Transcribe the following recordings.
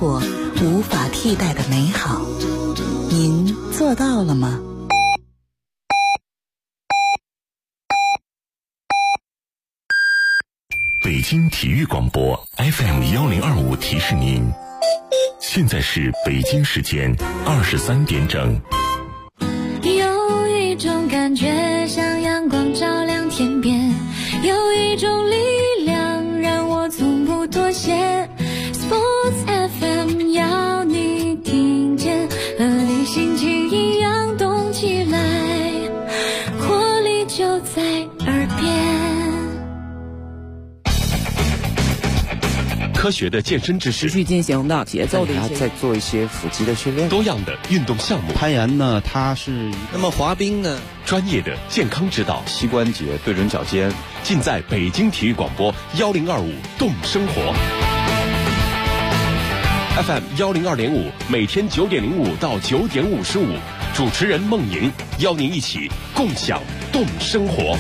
过无法替代的美好。您做到了吗？ 北京体育广播 FM1025 提示您，现在是北京时间23点整。 有一种感觉像阳光照亮天边，有一种力量让我从不妥协。 Sports FM 要你听见，和你心情一样动起来，活力就在耳边。 科学的健身知识， 持续进行的节奏的一些， 再做一些腹肌的训练， 多样的运动项目， 攀岩呢，它是那么滑冰呢， 专业的健康指导， 膝关节对准脚尖， 尽在北京体育广播1025动生活 FM102.5，每天9点05到9点55，主持人孟莹邀您一起共享动生活。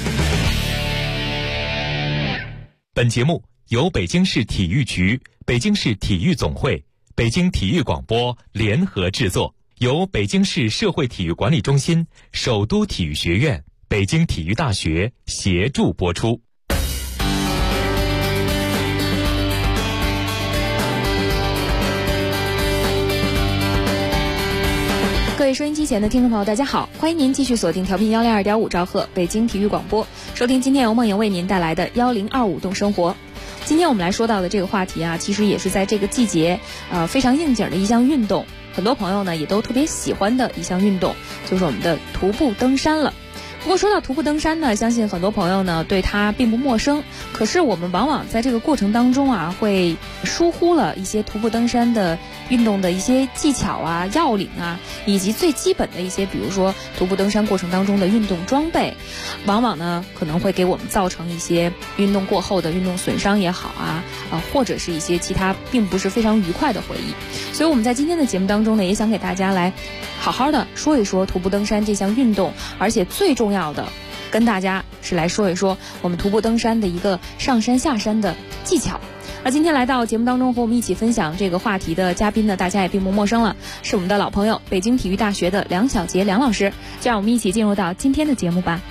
本节目由北京市体育局、北京市体育总会、北京体育广播联合制作，由北京市社会体育管理中心、首都体育学院、北京体育大学协助播出。 各位收音机前的听众朋友，大家好，欢迎您继续锁定调频102.5兆赫北京体育广播，收听今天由孟莹为您带来的1025动生活。今天我们来说到的这个话题啊，其实也是在这个季节非常应景的一项运动，很多朋友呢也都特别喜欢的一项运动，就是我们的徒步登山了。不过说到徒步登山呢，相信很多朋友呢对它并不陌生，可是我们往往在这个过程当中啊，会疏忽了一些徒步登山的运动的一些技巧啊、要领啊，以及最基本的一些，比如说徒步登山过程当中的运动装备，往往呢可能会给我们造成一些运动过后的运动损伤也好啊，或者是一些其他并不是非常愉快的回忆。所以我们在今天的节目当中呢，也想给大家来好好的说一说徒步登山这项运动，而且最重要的跟大家是来说一说我们徒步登山的一个上山下山的技巧。那今天来到节目当中和我们一起分享这个话题的嘉宾呢，大家也并不陌生了，是我们的老朋友北京体育大学的梁晓杰梁老师，就让我们一起进入到今天的节目吧。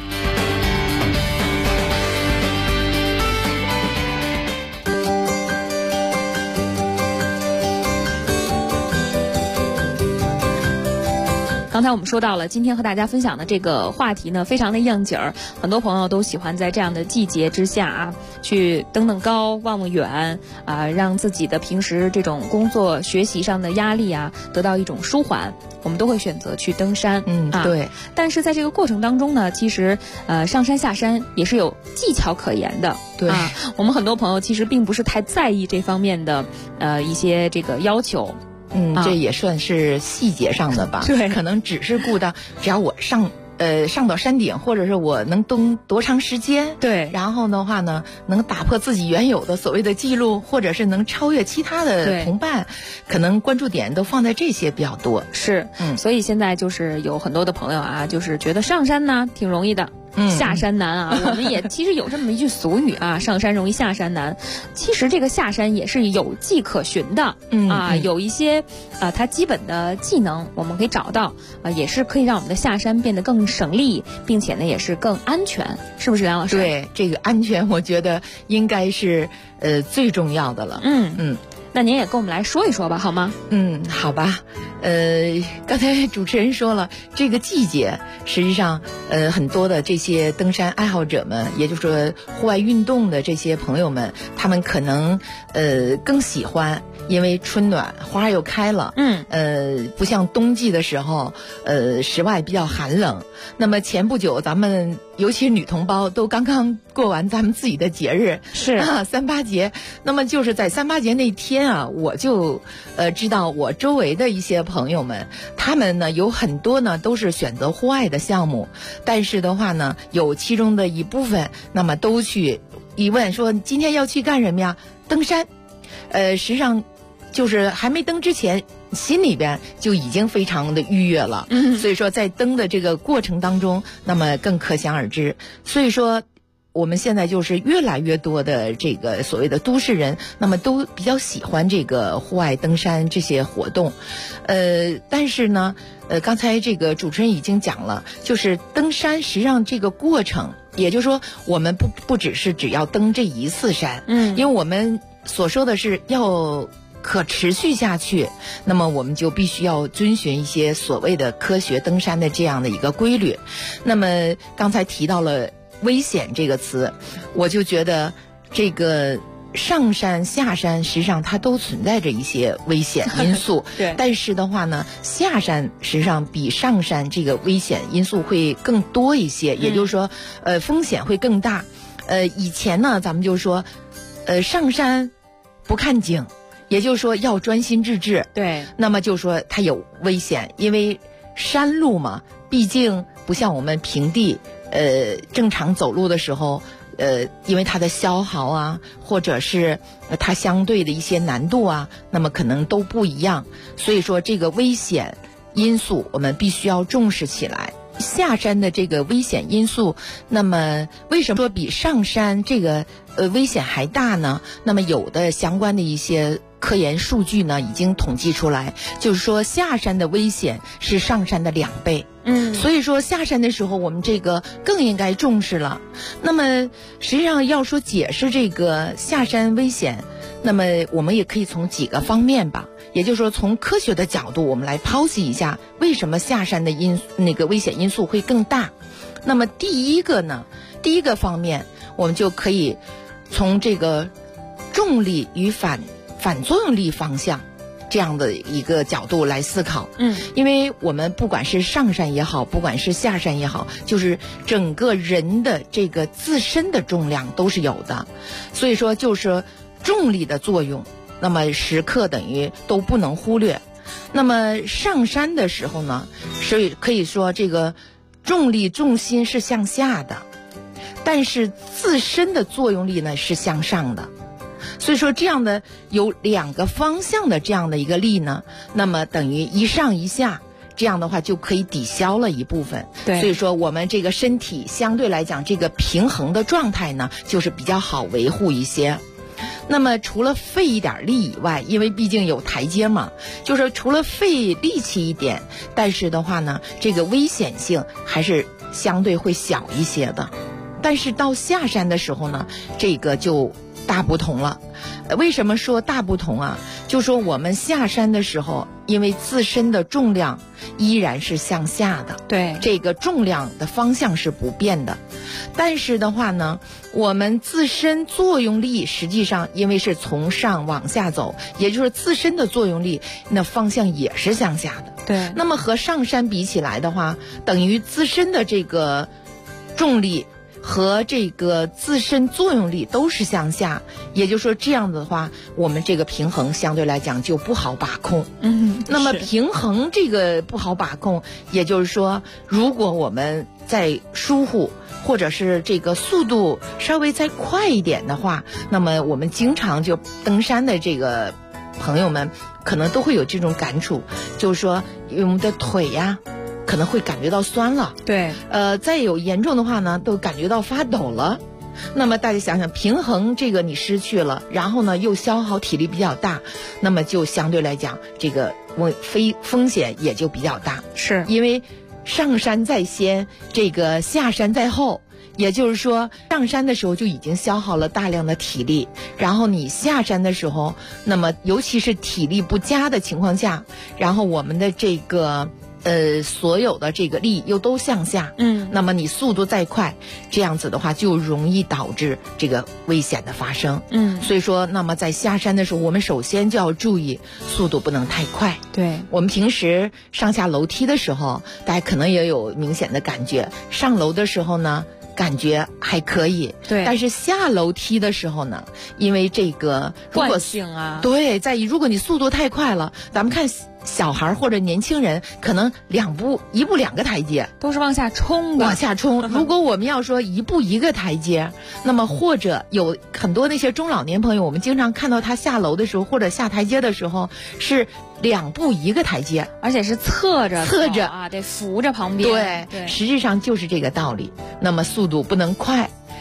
刚才我们说到了，今天和大家分享的这个话题呢，非常的应景儿，很多朋友都喜欢在这样的季节之下啊，去登登高、望望远啊，让自己的平时这种工作、学习上的压力啊，得到一种舒缓。我们都会选择去登山， 对。 但是在这个过程当中呢，其实上山下山也是有技巧可言的， 对啊。我们很多朋友其实并不是太在意这方面的一些这个要求。 这也算是细节上的吧。 对， 可能只是顾到只要我上到山顶，或者是我能登多长时间， 对， 然后的话呢，能打破自己原有的所谓的记录，或者是能超越其他的同伴，可能关注点都放在这些比较多。 是，所以现在就是有很多的朋友啊，就是觉得上山呢挺容易的。下山难啊，我们也其实有这么一句俗语啊，上山容易下山难。其实这个下山也是有迹可循的，有一些它基本的技能我们可以找到，也是可以让我们的下山变得更省力，并且呢也是更安全，是不是梁老师？ 对，这个安全我觉得应该是最重要的了。 那您也跟我们来说一说吧，好吗？ 好吧。刚才主持人说了，这个季节实际上很多的这些登山爱好者们，也就是说户外运动的这些朋友们，他们可能更喜欢，因为春暖花又开了，不像冬季的时候室外比较寒冷。那么前不久咱们尤其是女同胞都刚刚过完咱们自己的节日， 是 3·8节。那么就是在3·8节那天啊，我就知道我周围的一些朋友们，他们呢有很多呢都是选择户外的项目，但是的话呢，有其中的一部分那么都去一问说今天要去干什么呀？登山。实际上就是还没登之前，心里边就已经非常的愉悦了。所以说在登的这个过程当中，那么更可想而知。所以说我们现在就是越来越多的这个所谓的都市人，那么都比较喜欢这个户外登山这些活动，但是呢，刚才这个主持人已经讲了，就是登山实际上这个过程，也就是说我们不只是只要登这一次山，因为我们所说的是要可持续下去，那么我们就必须要遵循一些所谓的科学登山的这样的一个规律。那么刚才提到了危险这个词，我就觉得这个上山下山实际上它都存在着一些危险因素对， 但是的话呢，下山实际上比上山这个危险因素会更多一些，也就是说风险会更大。以前呢咱们就说上山不看景，也就是说要专心致志， 对， 那么就说它有危险，因为山路嘛，毕竟不像我们平地正常走路的时候，因为它的消耗啊，或者是它相对的一些难度啊，那么可能都不一样，所以说这个危险因素我们必须要重视起来。下山的这个危险因素，那么为什么说比上山这个危险还大呢？那么有的相关的一些科研数据呢已经统计出来，就是说下山的危险是上山的2倍。所以说下山的时候我们这个更应该重视了。那么实际上要说解释这个下山危险，那么我们也可以从几个方面吧，也就是说从科学的角度我们来剖析一下为什么下山的那个危险因素会更大。那么第一个方面我们就可以从这个重力与反作用力方向这样的一个角度来思考。因为我们不管是上山也好，不管是下山也好，就是整个人的这个自身的重量都是有的，所以说就是重力的作用，那么时刻等于都不能忽略。那么上山的时候呢，所以可以说这个重力重心是向下的，但是自身的作用力呢是向上的。所以说这样的有2个方向的这样的一个力呢，那么等于一上一下，这样的话就可以抵消了一部分。 对， 所以说我们这个身体相对来讲这个平衡的状态呢就是比较好维护一些。那么除了费一点力以外，因为毕竟有台阶嘛，就是除了费力气一点，但是的话呢这个危险性还是相对会小一些的。但是到下山的时候呢，这个就大不同了。为什么说大不同啊？就说我们下山的时候，因为自身的重量依然是向下的， 对， 这个重量的方向是不变的。但是的话呢，我们自身作用力实际上因为是从上往下走，也就是自身的作用力那方向也是向下的。 对， 那么和上山比起来的话，等于自身的这个重力和这个自身作用力都是向下，也就是说这样的话我们这个平衡相对来讲就不好把控。那么平衡这个不好把控，也就是说如果我们在疏忽或者是这个速度稍微再快一点的话，那么我们经常就登山的这个朋友们可能都会有这种感触，就是说我们的腿呀可能会感觉到酸了， 对， 再有严重的话呢都感觉到发抖了。那么大家想想，平衡这个你失去了，然后呢又消耗体力比较大，那么就相对来讲这个风险也就比较大。 是因为上山在先，这个下山在后，也就是说上山的时候就已经消耗了大量的体力，然后你下山的时候，那么尤其是体力不佳的情况下，然后我们的这个所有的这个力又都向下，那么你速度再快，这样子的话就容易导致这个危险的发生。所以说那么在下山的时候，我们首先就要注意速度不能太快。 对， 我们平时上下楼梯的时候，大家可能也有明显的感觉，上楼的时候呢感觉还可以， 对， 但是下楼梯的时候呢，因为这个惯性啊， 对，如果你速度太快了，咱们看小孩或者年轻人可能一步2个台阶都是往下冲的， 往下冲。如果我们要说一步1个台阶，那么或者有很多那些中老年朋友，我们经常看到他下楼的时候或者下台阶的时候是2步1个台阶， 而且是侧着啊， 得扶着旁边。 对，实际上就是这个道理。那么速度不能快，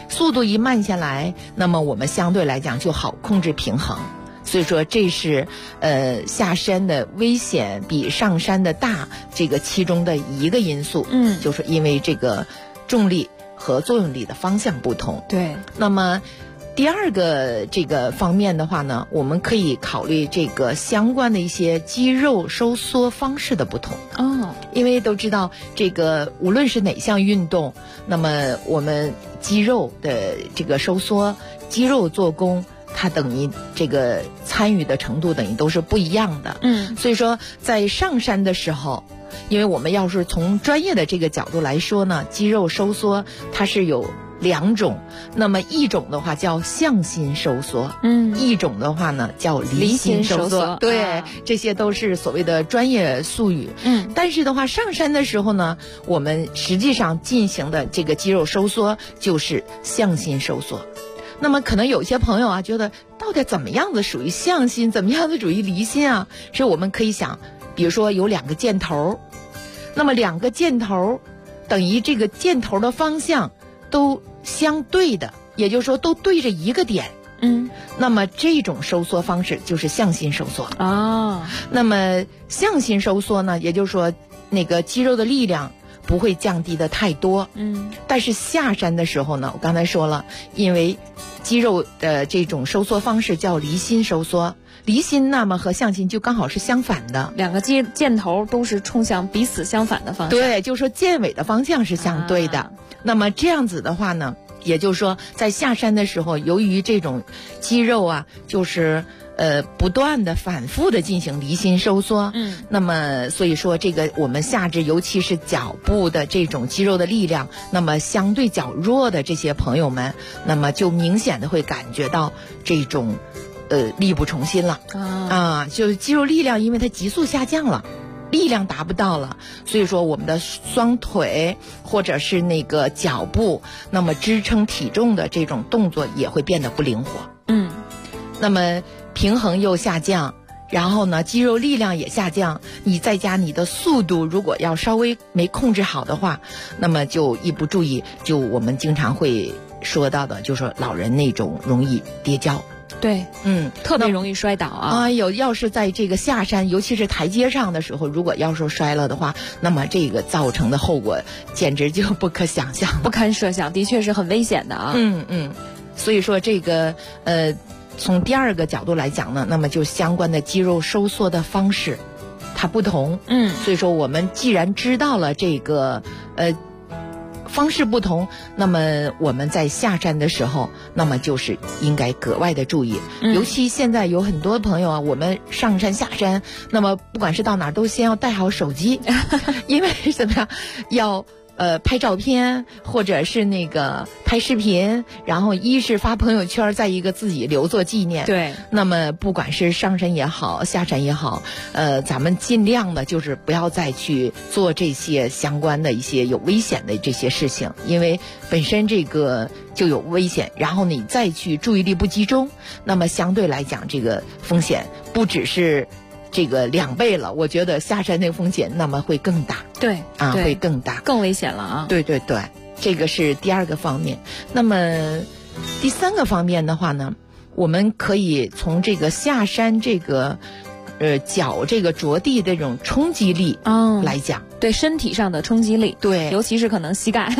速度一慢下来，那么我们相对来讲就好控制平衡。所以说这是下山的危险比上山的大，这个其中的一个因素。就是因为这个重力和作用力的方向不同。 对。 那么第二个这个方面的话呢，我们可以考虑这个相关的一些肌肉收缩方式的不同。因为都知道这个无论是哪项运动，那么我们肌肉的这个收缩、肌肉做工，它等于这个参与的程度等于都是不一样的。所以说在上山的时候，因为我们要是从专业的这个角度来说呢，肌肉收缩它是有2种，那么一种的话叫向心收缩，一种的话呢叫离心收缩。对，这些都是所谓的专业术语。但是的话，上山的时候呢，我们实际上进行的这个肌肉收缩就是向心收缩。那么可能有些朋友啊，觉得到底怎么样的属于向心，怎么样的属于离心啊？所以我们可以想，比如说有2个箭头，那么2个箭头等于这个箭头的方向都相对的，也就是说都对着一个点。那么这种收缩方式就是向心收缩。那么向心收缩呢，也就是说那个肌肉的力量不会降低的太多。但是下山的时候呢，我刚才说了，因为肌肉的这种收缩方式叫离心收缩，离心那么和向心就刚好是相反的 ，2个箭头都是冲向彼此相反的方向。 对，就是说箭尾的方向是相对的。那么这样子的话呢，也就是说在下山的时候，由于这种肌肉啊，就是不断的反复的进行离心收缩。那么所以说这个我们下肢尤其是脚部的这种肌肉的力量，那么相对较弱的这些朋友们，那么就明显的会感觉到这种力不从心了。就是肌肉力量因为它急速下降了，力量达不到了，所以说我们的双腿或者是那个脚部，那么支撑体重的这种动作也会变得不灵活。那么平衡又下降，然后呢肌肉力量也下降，你再加你的速度如果要稍微没控制好的话，那么就一不注意，就我们经常会说到的，就是说老人那种容易跌跤。 对，特别容易摔倒啊！ 要是在这个下山，尤其是台阶上的时候，如果要是摔了的话，那么这个造成的后果简直就不可想象， 不堪设想，的确是很危险的啊。 所以说这个从第2个角度来讲呢，那么就相关的肌肉收缩的方式它不同。所以说我们既然知道了这个方式不同，那么我们在下山的时候，那么就是应该格外的注意。尤其现在有很多朋友啊，我们上山下山，那么不管是到哪儿都先要带好手机，因为怎么样要拍照片或者是那个拍视频，然后一是发朋友圈，再一个自己留作纪念。 对。 那么不管是上山也好，下山也好，咱们尽量的就是不要再去做这些相关的一些有危险的这些事情，因为本身这个就有危险，然后你再去注意力不集中，那么相对来讲这个风险不只是这个2倍了，我觉得下山那个风险那么会更大。 对会更大， 更危险了啊。 对，这个是第2个方面。那么第3个方面的话呢，我们可以从这个下山这个脚这个着地的这种冲击力来讲。 对身体上的冲击力。 对， 尤其是可能膝盖。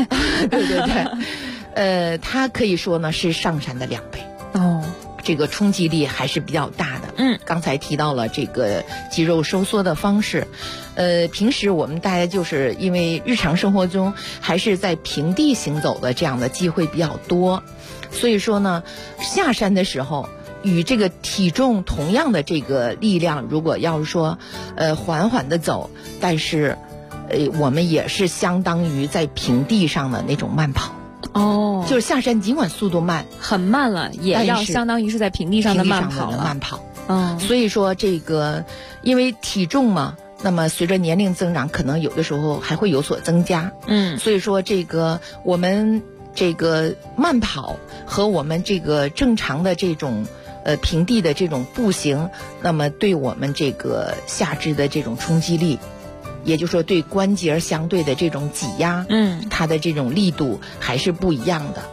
对，它可以说呢是上山的2倍。这个冲击力还是比较大的。刚才提到了这个肌肉收缩的方式。平时我们大家就是因为日常生活中还是在平地行走的这样的机会比较多，所以说呢，下山的时候与这个体重同样的这个力量，如果要是说缓缓的走，但是我们也是相当于在平地上的那种慢跑。就是下山尽管速度慢， 很慢了，也要相当于是在平地上的慢跑。 所以说这个因为体重嘛，那么随着年龄增长，可能有的时候还会有所增加。所以说这个我们这个慢跑和我们这个正常的这种平地的这种步行，那么对我们这个下肢的这种冲击力，也就是说对关节相对的这种挤压，它的这种力度还是不一样的。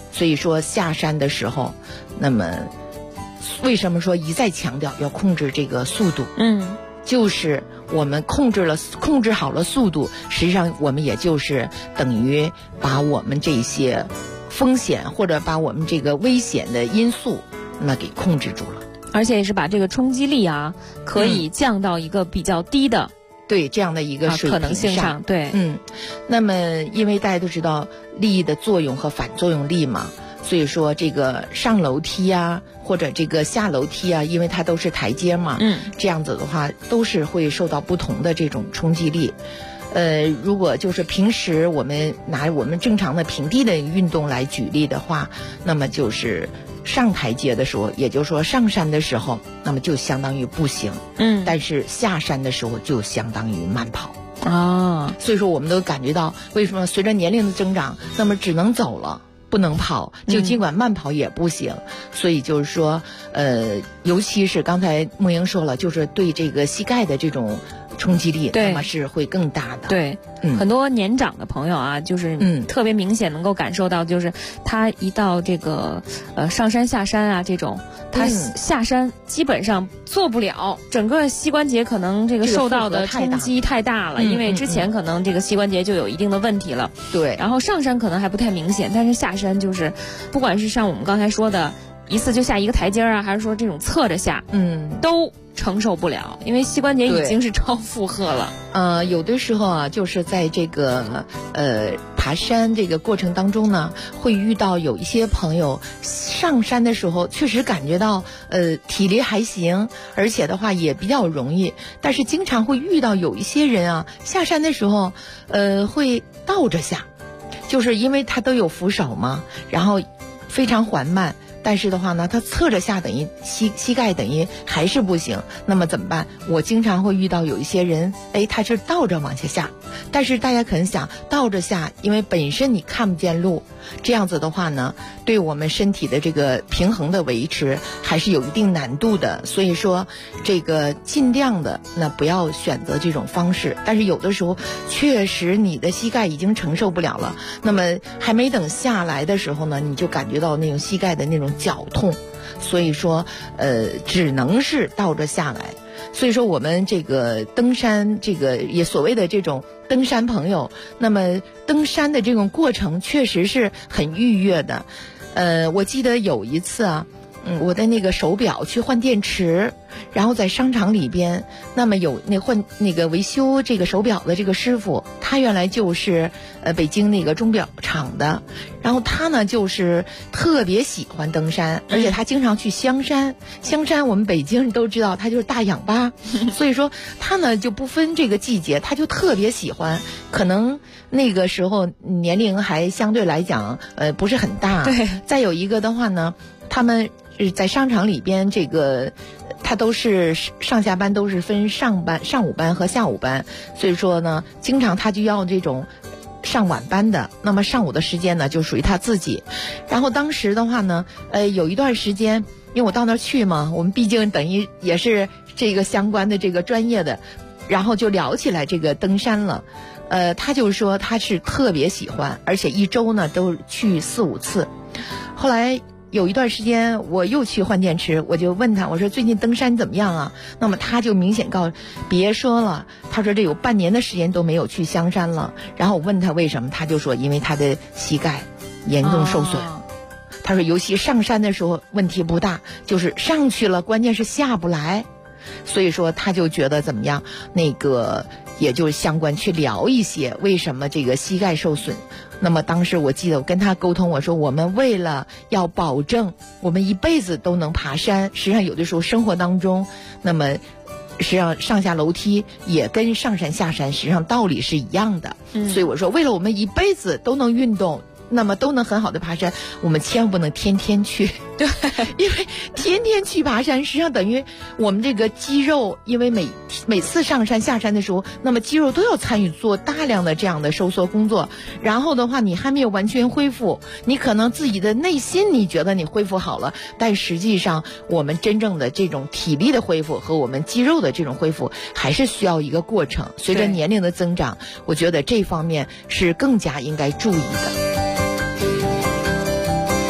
所以说下山的时候，那么为什么说一再强调要控制这个速度？就是我们控制好了速度，实际上我们也就是等于把我们这些风险或者把我们这个危险的因素那么给控制住了， 而且也是把这个冲击力啊可以降到一个比较低的。 对这样的一个水平可能性上，对， 那么因为大家都知道力的作用和反作用力嘛，所以说这个上楼梯啊，或者这个下楼梯啊，因为它都是台阶嘛，这样子的话都是会受到不同的这种冲击力。如果就是平时我们拿我们正常的平地的运动来举例的话，那么就是上台阶的时候，也就是说上山的时候，那么就相当于步行，但是下山的时候就相当于慢跑啊。所以说我们都感觉到，为什么随着年龄的增长，那么只能走了，不能跑，就尽管慢跑也不行。所以就是说，尤其是刚才梦莹说了，就是对这个膝盖的这种冲击力，那么是会更大的。 对，很多年长的朋友啊，就是特别明显能够感受到，就是他一到这个上山下山啊这种，他下山基本上做不了，整个膝关节可能这个受到的冲击太大了，因为之前可能这个膝关节就有一定的问题了。 对， 然后上山可能还不太明显，但是下山就是不管是像我们刚才说的一次就下一个台阶啊，还是说这种侧着下，都承受不了，因为膝关节已经是超负荷了。 有的时候啊，就是在这个爬山这个过程当中呢，会遇到有一些朋友上山的时候确实感觉到体力还行，而且的话也比较容易，但是经常会遇到有一些人啊，下山的时候会倒着下，就是因为他都有扶手嘛，然后非常缓慢。但是的话呢，他侧着下等于膝盖等于还是不行，那么怎么办？我经常会遇到有一些人，他是倒着往下下，但是大家可能想倒着下，因为本身你看不见路，这样子的话呢，对我们身体的这个平衡的维持还是有一定难度的，所以说这个尽量的那不要选择这种方式。但是有的时候确实你的膝盖已经承受不了了，那么还没等下来的时候呢，你就感觉到那种膝盖的那种绞痛，所以说只能是倒着下来。所以说我们这个登山，这个也所谓的这种登山朋友，那么登山的这种过程确实是很愉悦的。我记得有一次啊，我的那个手表去换电池，然后在商场里边，那么有那个维修这个手表的这个师傅，他原来就是北京那个钟表厂的，然后他呢就是特别喜欢登山，而且他经常去香山。香山我们北京人都知道，他就是大氧吧，所以说他呢就不分这个季节，他就特别喜欢。可能那个时候年龄还相对来讲不是很大。 对。 再有一个的话呢，他们在商场里边这个他都是上下班都是分上午班和下午班，所以说呢经常他就要这种上晚班的，那么上午的时间呢就属于他自己。然后当时的话呢有一段时间，因为我到那儿去嘛，我们毕竟等于也是这个相关的这个专业的，然后就聊起来这个登山了。他就说他是特别喜欢，而且一周呢都去4、5次。后来有一段时间我又去换电池，我就问他，我说最近登山怎么样啊？那么他就明显告诉别说了，他说这有半年的时间都没有去香山了。然后我问他为什么，他就说因为他的膝盖严重受损。他说尤其上山的时候问题不大，就是上去了关键是下不来，所以说他就觉得怎么样，那个也就相关去聊一些为什么这个膝盖受损。那么当时我记得我跟他沟通，我说我们为了要保证我们一辈子都能爬山，实际上有的时候生活当中，那么实际上上下楼梯也跟上山下山实际上道理是一样的。所以我说为了我们一辈子都能运动，那么都能很好的爬山，我们千万不能天天去。对，因为天天去爬山，实际上等于我们这个肌肉，因为每次上山下山的时候，那么肌肉都要参与做大量的这样的收缩工作，然后的话你还没有完全恢复，你可能自己的内心你觉得你恢复好了，但实际上我们真正的这种体力的恢复和我们肌肉的这种恢复还是需要一个过程。随着年龄的增长，我觉得这方面是更加应该注意的。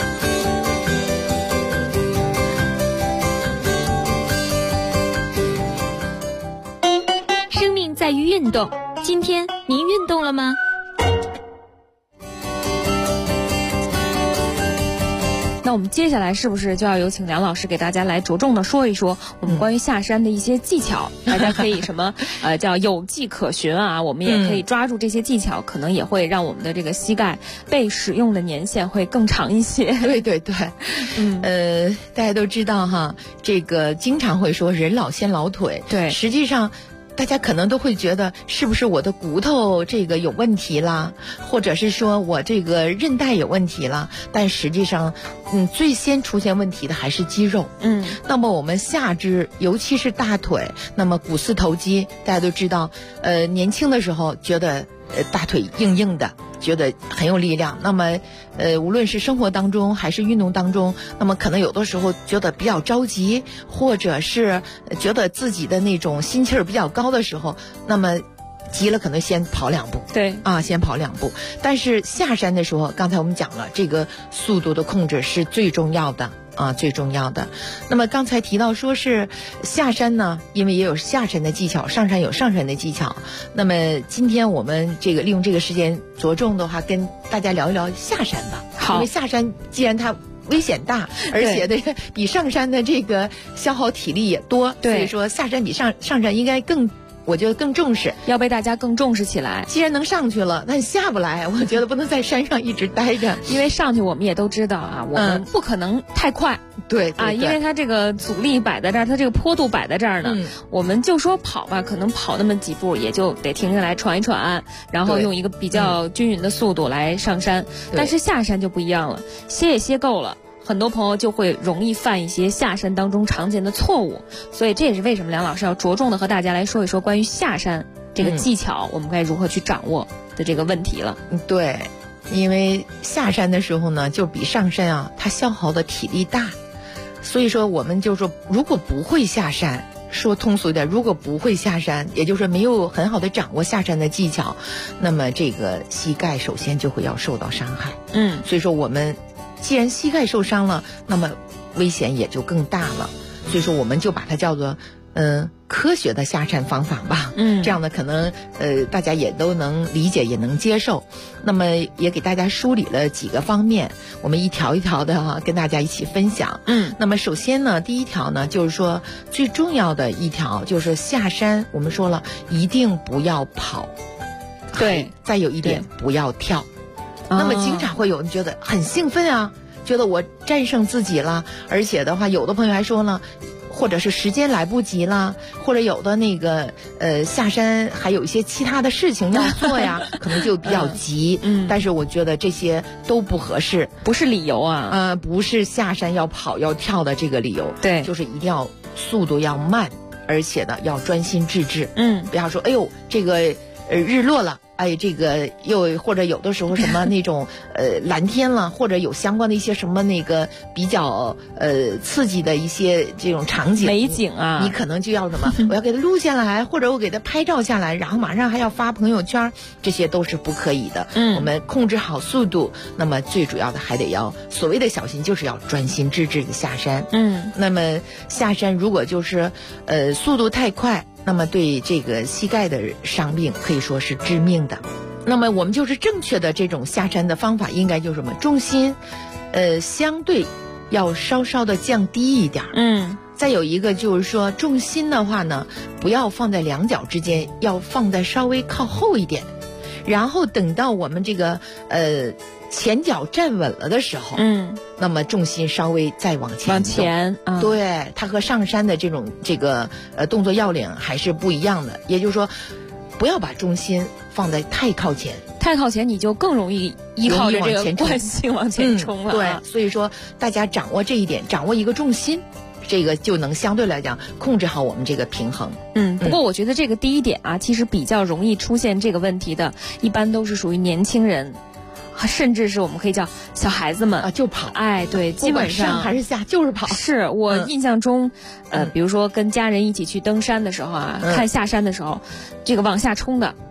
命在于运动。今天您运动了吗？那我们接下来是不是就要有请梁老师给大家来着重的说一说我们关于下山的一些技巧？大家可以什么叫有迹可循啊，我们也可以抓住这些技巧，可能也会让我们的这个膝盖被使用的年限会更长一些。 对对对，大家都知道哈，这个经常会说人老先老腿， 对， 实际上大家可能都会觉得是不是我的骨头这个有问题啦，或者是说我这个韧带有问题啦，但实际上最先出现问题的还是肌肉。那么我们下肢尤其是大腿，那么股四头肌大家都知道，年轻的时候觉得大腿硬硬的，觉得很有力量，那么无论是生活当中还是运动当中，那么可能有的时候觉得比较着急，或者是觉得自己的那种心气儿比较高的时候，那么急了可能先跑两步， 对啊，先跑两步。但是下山的时候，刚才我们讲了，这个速度的控制是最重要的啊，最重要的。那么刚才提到说是下山呢，因为也有下山的技巧，上山有上山的技巧。那么今天我们这个利用这个时间着重的话，跟大家聊一聊下山吧。 好， 因为下山既然它危险大，而且的比上山的这个消耗体力也多，所以说下山比上山应该我觉得更重视， 要被大家更重视起来。 既然能上去了，那你下不来，我觉得不能在山上一直待着。 因为上去我们也都知道啊，我们不可能太快。 对啊，因为它这个阻力摆在这儿，它这个坡度摆在这儿呢，我们就说跑吧，可能跑那么几步也就得停下来喘一喘，然后用一个比较均匀的速度来上山。但是下山就不一样了，歇也歇够了。很多朋友就会容易犯一些下山当中常见的错误，所以这也是为什么梁老师要着重的和大家来说一说关于下山这个技巧，我们该如何去掌握的这个问题了。 对，因为下山的时候呢，就比上山啊，它消耗的体力大，所以说我们就说，如果不会下山，说通俗一点，如果不会下山，也就是说没有很好的掌握下山的技巧，那么这个膝盖首先就会要受到伤害。所以说我们既然膝盖受伤了，那么危险也就更大了。所以说我们就把它叫做科学的下山方法吧。这样的可能大家也都能理解，也能接受。那么也给大家梳理了几个方面，我们一条一条的跟大家一起分享。那么首先呢，第一条呢，就是说最重要的一条就是下山，我们说了一定不要跑， 对， 再有一点不要跳。那么经常会有人觉得很兴奋啊，觉得我战胜自己了，而且的话，有的朋友还说呢，或者是时间来不及了，或者有的那个下山还有一些其他的事情要做呀，可能就比较急。但是我觉得这些都不合适， 不是理由啊， 不是下山要跑要跳的这个理由。 对， 就是一定要速度要慢，而且呢要专心致志。不要说哎呦这个日落了。哎，这个又或者有的时候什么那种蓝天了，或者有相关的一些什么那个比较刺激的一些这种场景美景啊， 你可能就要什么我要给它录下来，或者我给它拍照下来，然后马上还要发朋友圈，这些都是不可以的。我们控制好速度，那么最主要的还得要所谓的小心，就是要专心致志的下山。那么下山如果就是速度太快，那么对这个膝盖的伤病可以说是致命的。那么我们就是正确的这种下山的方法，应该就是什么？重心相对要稍稍的降低一点。再有一个就是说重心的话呢，不要放在两脚之间，要放在稍微靠后一点，然后等到我们这个前脚站稳了的时候，那么重心稍微再往前对，它和上山的这种这个动作要领还是不一样的。也就是说，不要把重心放在太靠前， 太靠前你就更容易依靠着这个惯性往前冲了。 对，所以说大家掌握这一点，掌握一个重心，这个就能相对来讲控制好我们这个平衡。 不过我觉得这个第一点啊，其实比较容易出现这个问题的，一般都是属于年轻人。甚至是我们可以叫小孩子们就跑。 哎，对，基本上还是下就是跑。 是我印象中，比如说跟家人一起去登山的时候啊，看下山的时候，这个往下冲的，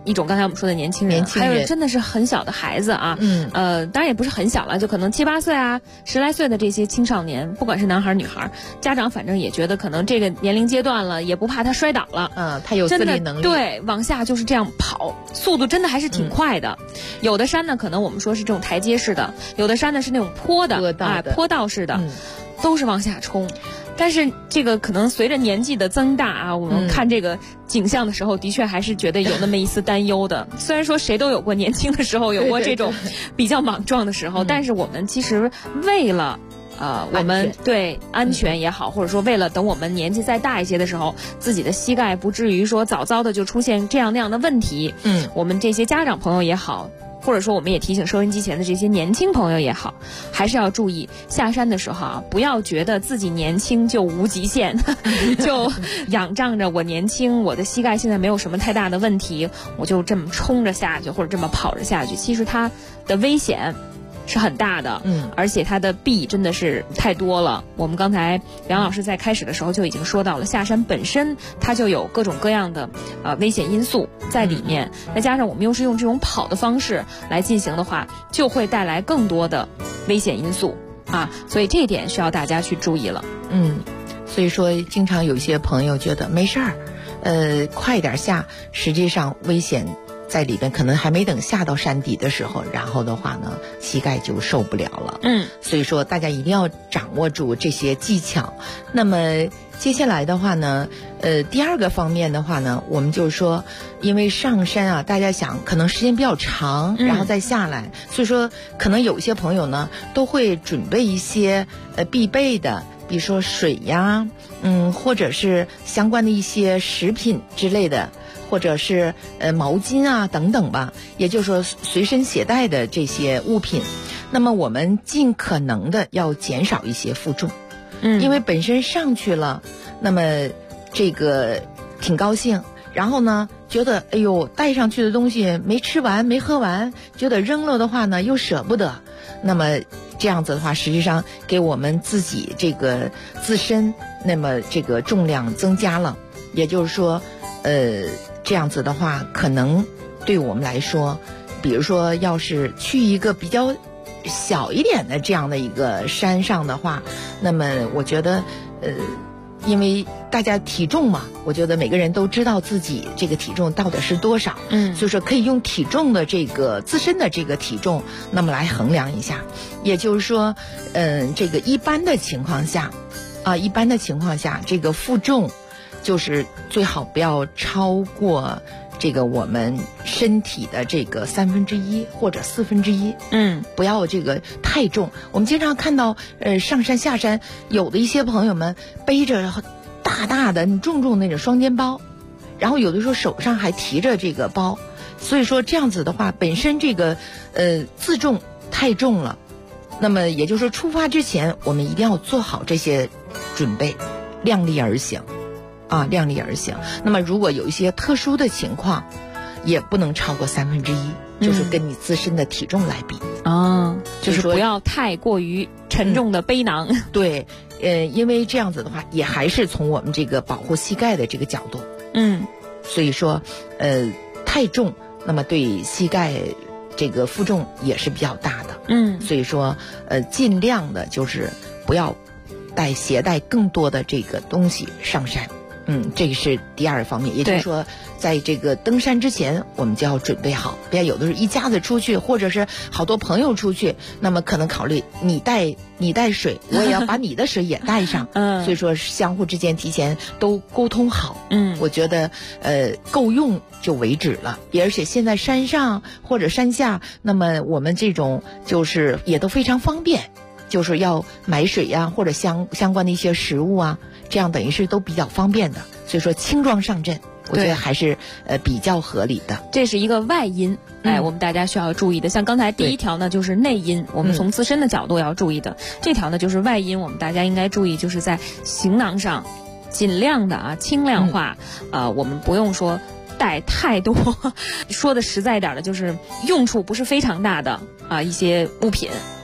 一种刚才我们说的年轻人，还有真的是很小的孩子啊，当然也不是很小了，就可能7、8岁啊，10来岁的这些青少年，不管是男孩女孩，家长反正也觉得可能这个年龄阶段了，也不怕他摔倒了， 他有自理能力， 对，往下就是这样跑，速度真的还是挺快的。有的山呢，可能我们说是这种台阶式的，有的山呢是那种坡道式的，都是往下冲。但是这个可能随着年纪的增大啊，我们看这个景象的时候，的确还是觉得有那么一丝担忧的。虽然说谁都有过年轻的时候，有过这种比较莽撞的时候，但是我们其实为了我们对安全也好，或者说为了等我们年纪再大一些的时候，自己的膝盖不至于说早早的就出现这样那样的问题，我们这些家长朋友也好，或者说我们也提醒收音机前的这些年轻朋友也好，还是要注意下山的时候啊，不要觉得自己年轻就无极限，就仰仗着我年轻，我的膝盖现在没有什么太大的问题，我就这么冲着下去或者这么跑着下去，其实它的危险是很大的，而且它的弊真的是太多了。我们刚才梁老师在开始的时候就已经说到了，下山本身它就有各种各样的危险因素在里面，再加上我们又是用这种跑的方式来进行的话，就会带来更多的危险因素啊，所以这一点需要大家去注意了。 所以说经常有些朋友觉得没事儿，快一点下，实际上危险在里边，可能还没等下到山底的时候，然后的话呢，膝盖就受不了了。所以说大家一定要掌握住这些技巧。那么接下来的话呢，第二个方面的话呢，我们就是说，因为上山啊，大家想可能时间比较长，然后再下来，所以说可能有些朋友呢都会准备一些必备的，比如说水呀，或者是相关的一些食品之类的。或者是毛巾啊等等吧，也就是说随身携带的这些物品，那么我们尽可能的要减少一些负重，因为本身上去了，那么这个挺高兴，然后呢觉得哎呦带上去的东西没吃完没喝完，觉得扔了的话呢又舍不得，那么这样子的话，实际上给我们自己这个自身那么这个重量增加了，也就是说这样子的话，可能对我们来说，比如说要是去一个比较小一点的这样的一个山上的话，那么我觉得因为大家体重嘛，我觉得每个人都知道自己这个体重到底是多少，所以说可以用体重的这个自身的这个体重，那么来衡量一下。也就是说，这个一般的情况下，这个负重就是最好不要超过这个我们身体的这个1/3或者1/4，不要这个太重。我们经常看到上山下山，有的一些朋友们背着大大的重重那种双肩包，然后有的时候手上还提着这个包，所以说这样子的话，本身这个自重太重了，那么也就是说出发之前我们一定要做好这些准备，量力而行。那么如果有一些特殊的情况，也不能超过1/3，就是跟你自身的体重来比就是不要太过于沉重的背囊。 对，因为这样子的话，也还是从我们这个保护膝盖的这个角度。所以说，太重，那么对膝盖这个负重也是比较大的。所以说，尽量的就是不要携带更多的这个东西上山。这个是第二方面，也就是说，在这个登山之前，我们就要准备好。别有的是一家子出去，或者是好多朋友出去，那么可能考虑你带水，我也要把你的水也带上。所以说相互之间提前都沟通好。我觉得够用就为止了。而且现在山上或者山下，那么我们这种就是也都非常方便。就是要买水呀，或者相关的一些食物啊，这样等于是都比较方便的。所以说轻装上阵，我觉得还是比较合理的。 这是一个外因，我们大家需要注意的。像刚才第一条呢，就是内因，我们从自身的角度要注意的。这条呢就是外因，我们大家应该注意，就是在行囊上尽量的轻量化。我们不用说带太多，说的实在一点的，就是用处不是非常大的一些物品。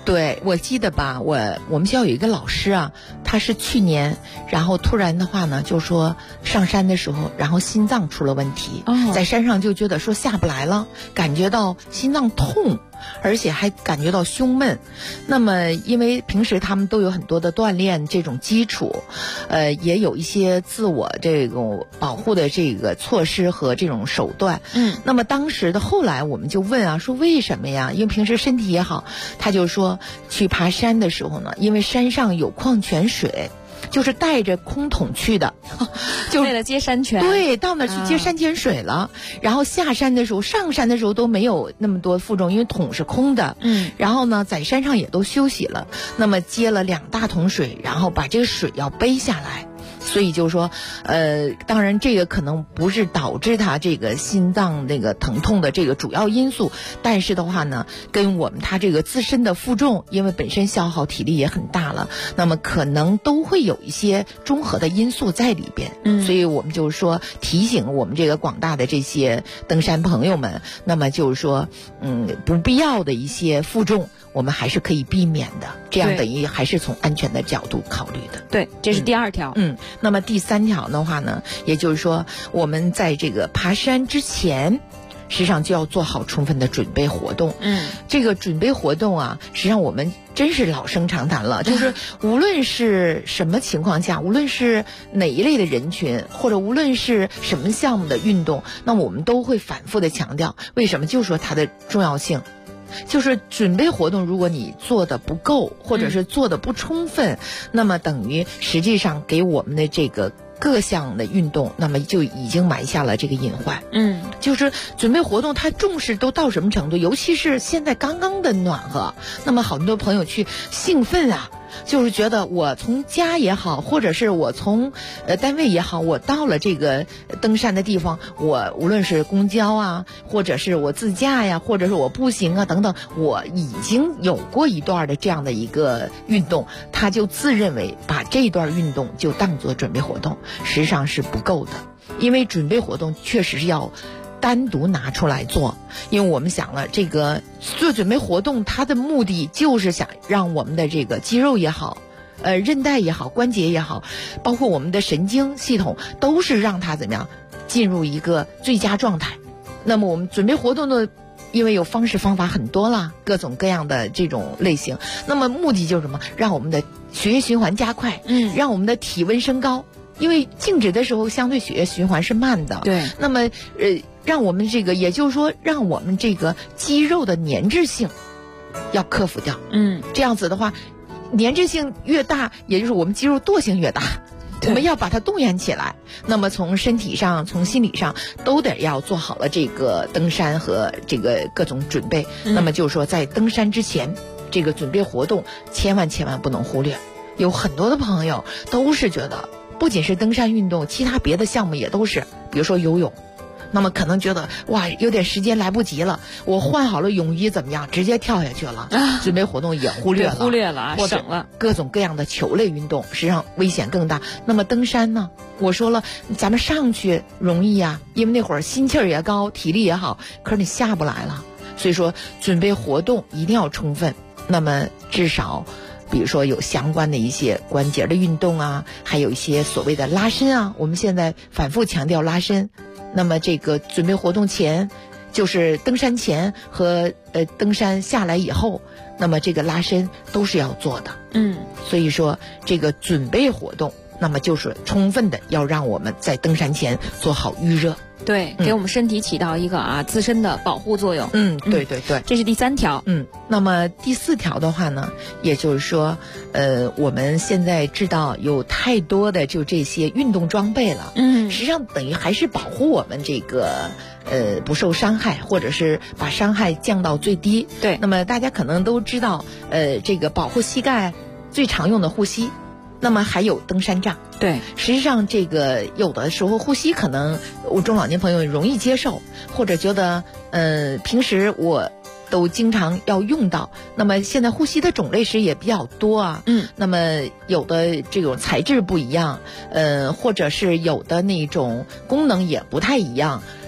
对，我记得吧，我们学校有一个老师啊，他是去年，然后突然的话呢，就说上山的时候，然后心脏出了问题，在山上就觉得说下不来了，感觉到心脏痛，而且还感觉到胸闷。那么因为平时他们都有很多的锻炼这种基础，也有一些自我这种保护的这个措施和这种手段。那么当时的后来我们就问啊，说为什么呀？因为平时身体也好，他就说去爬山的时候呢，因为山上有矿泉水，就是带着空桶去的， 就为了接山泉。 对，到那去接山泉水了。然后下山的时候，上山的时候都没有那么多负重，因为桶是空的。然后呢，在山上也都休息了。那么接了2大桶水，然后把这个水要背下来。所以就是说，当然这个可能不是导致他这个心脏那个疼痛的这个主要因素，但是的话呢，跟他这个自身的负重，因为本身消耗体力也很大了，那么可能都会有一些综合的因素在里边。所以我们就是说提醒我们这个广大的这些登山朋友们，那么就是说，不必要的一些负重，我们还是可以避免的，这样等于还是从安全的角度考虑的。 对，这是第2条。 那么第3条的话呢，也就是说我们在这个爬山之前，实际上就要做好充分的准备活动。这个准备活动啊，实际上我们真是老生常谈了，就是无论是什么情况下，无论是哪一类的人群，或者无论是什么项目的运动，那么我们都会反复的强调，为什么？就说它的重要性。就是准备活动，如果你做的不够，或者是做的不充分，那么等于实际上给我们的这个各项的运动，那么就已经埋下了这个隐患。就是准备活动它重视都到什么程度，尤其是现在刚刚的暖和，那么很多朋友去兴奋啊，就是觉得我从家也好，或者是我从单位也好，我到了这个登山的地方，我无论是公交啊，或者是我自驾呀，或者是我步行啊等等，我已经有过一段的这样的一个运动，他就自认为把这段运动就当作准备活动，实际上是不够的。因为准备活动确实是要单独拿出来做，因为我们想了，这个做准备活动它的目的就是想让我们的这个肌肉也好，韧带也好，关节也好，包括我们的神经系统，都是让它怎么样进入一个最佳状态。那么我们准备活动的，因为有方式方法很多啦，各种各样的这种类型，那么目的就是什么？让我们的血液循环加快，让我们的体温升高。因为静止的时候，相对血液循环是慢的。对。那么让我们这个，也就是说，让我们这个肌肉的粘滞性要克服掉。这样子的话，粘滞性越大，也就是我们肌肉惰性越大。我们要把它动员起来。那么从身体上，从心理上，都得要做好了这个登山和这个各种准备。那么就是说，在登山之前，这个准备活动千万不能忽略。有很多的朋友都是觉得，不仅是登山运动，其他别的项目也都是，比如说游泳，那么可能觉得哇，有点时间来不及了，我换好了泳衣怎么样，直接跳下去了，准备活动也忽略了，省了。各种各样的球类运动，实际上危险更大。那么登山呢，我说了，咱们上去容易呀，因为那会儿心气儿也高，体力也好，可是你下不来了。所以说，准备活动一定要充分。那么至少，比如说有相关的一些关节的运动啊，还有一些所谓的拉伸啊，我们现在反复强调拉伸。那么这个准备活动前，就是登山前和登山下来以后，那么这个拉伸都是要做的。所以说这个准备活动，那么就是充分的要让我们在登山前做好预热。 对，给我们身体起到一个自身的保护作用。 对， 这是第3条。 那么第4条的话呢，也就是说，我们现在知道有太多的就这些运动装备了。实际上等于还是保护我们这个不受伤害，或者是把伤害降到最低。对。那么大家可能都知道，这个保护膝盖最常用的护膝。那么还有登山杖。对，实际上这个有的时候护膝可能中老年朋友容易接受，或者觉得平时我都经常要用到。那么现在护膝的种类是也比较多啊。那么有的这种材质不一样，或者是有的那种功能也不太一样。